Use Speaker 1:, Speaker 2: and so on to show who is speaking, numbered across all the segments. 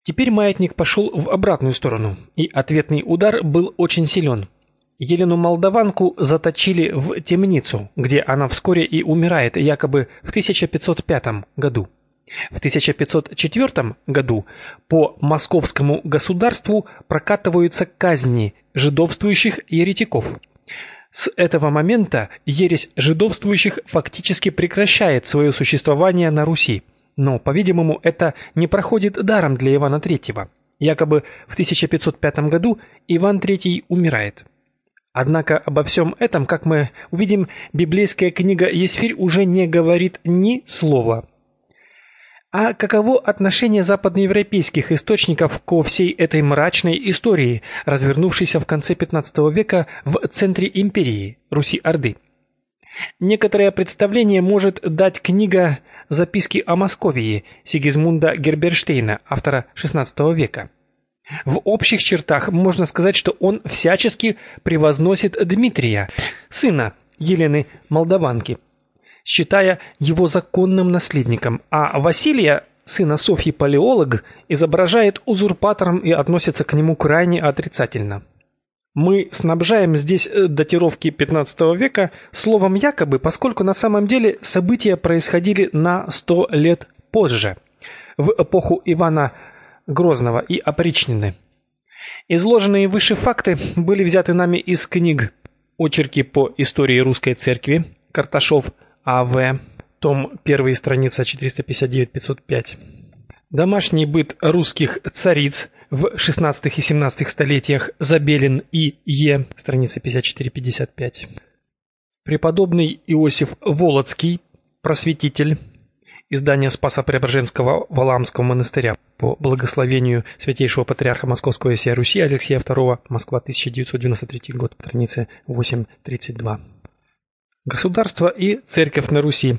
Speaker 1: Теперь маятник пошел в обратную сторону, и ответный удар был очень силен. Елену Молдаванку заточили в темницу, где она вскоре и умирает, якобы в 1505 году. В 1504 году по московскому государству прокатываются казни жидовствующих еретиков. С этого момента ересь жидовствующих фактически прекращает свое существование на Руси. Но, по-видимому, это не проходит даром для Ивана III. Якобы в 1505 году Иван III умирает. Однако обо всем этом, как мы увидим, библейская книга Есфирь уже не говорит ни слова. А каково отношение западноевропейских источников ко всей этой мрачной истории, развернувшейся в конце XV века в центре империи, Руси-Орды? Некоторое представление может дать книга «Записки о Московии» Сигизмунда Герберштейна, автора XVI века. В общих чертах можно сказать, что он всячески превозносит Дмитрия, сына Елены Молдаванки, считая его законным наследником, а Василия, сына Софьи Палеолог, изображает узурпатором и относится к нему крайне отрицательно. Мы снабжаем здесь датировки XV века словом «якобы», поскольку на самом деле события происходили на 100 лет позже, в эпоху Ивана Грозного и опричнины. Изложенные выше факты были взяты нами из книг «Очерки по истории русской церкви», Карташов, А.В., том 1, страница 459-505. «Домашний быт русских цариц в XVI и XVII столетиях», Забелин И. Е., страница 54-55. Преподобный Иосиф Волоцкий, просветитель, издание Спасо-Преображенского Валаамского монастыря по благословению Святейшего Патриарха Московского и всей Руси Алексея II, Москва, 1993 год, страница 832. Государство и церковь на Руси.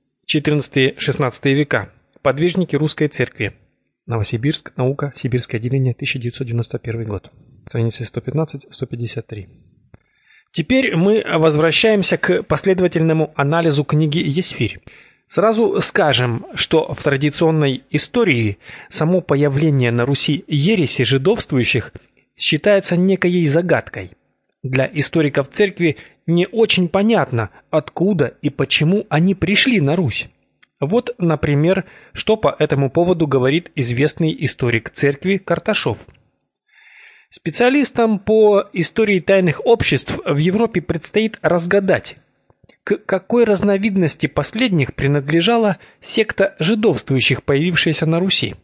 Speaker 1: XIV-XVI века. Подвижники русской церкви. Новосибирск. Наука. Сибирское отделение. 1991 год. Страницы 115-153. Теперь мы возвращаемся к последовательному анализу книги Есфирь. Сразу скажем, что в традиционной истории само появление на Руси ереси жидовствующих считается некоей загадкой. Для историков церкви не очень понятно, откуда и почему они пришли на Русь. Вот, например, что по этому поводу говорит известный историк церкви Карташов. Специалистам по истории тайных обществ в Европе предстоит разгадать, к какой разновидности последних принадлежала секта жидовствующих, появившаяся на Руси.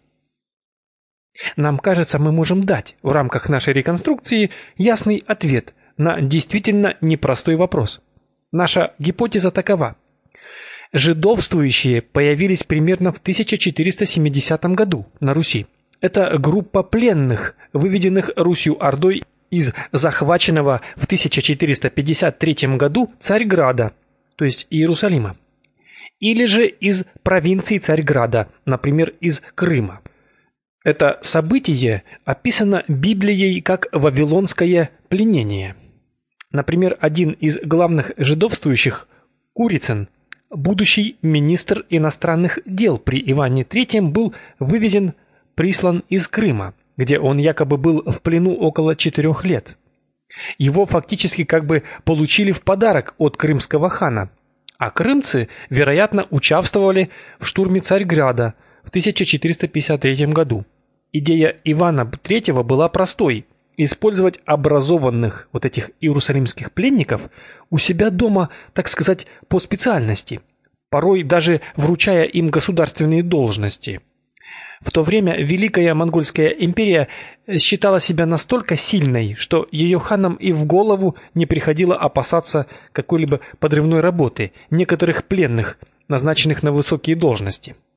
Speaker 1: Нам кажется, мы можем дать в рамках нашей реконструкции ясный ответ на действительно непростой вопрос. Наша гипотеза такова. Жидовствующие появились примерно в 1470 году на Руси. Это группа пленных, выведенных Русью-Ордой из захваченного в 1453 году Царьграда, то есть Иерусалима, или же из провинции Царьграда, например, из Крыма. Это событие описано Библией как вавилонское пленение. Например, один из главных жидовствующих, Курицын, будущий министр иностранных дел при Иване III, был прислан из Крыма, где он якобы был в плену около 4 лет. Его фактически как бы получили в подарок от крымского хана, а крымцы, вероятно, участвовали в штурме Царьграда в 1453 году. Идея Ивана III была простой – использовать образованных вот этих иерусалимских пленников у себя дома, так сказать, по специальности, порой даже вручая им государственные должности. В то время Великая Монгольская империя считала себя настолько сильной, что ее ханам и в голову не приходило опасаться какой-либо подрывной работы некоторых пленных, назначенных на высокие должности.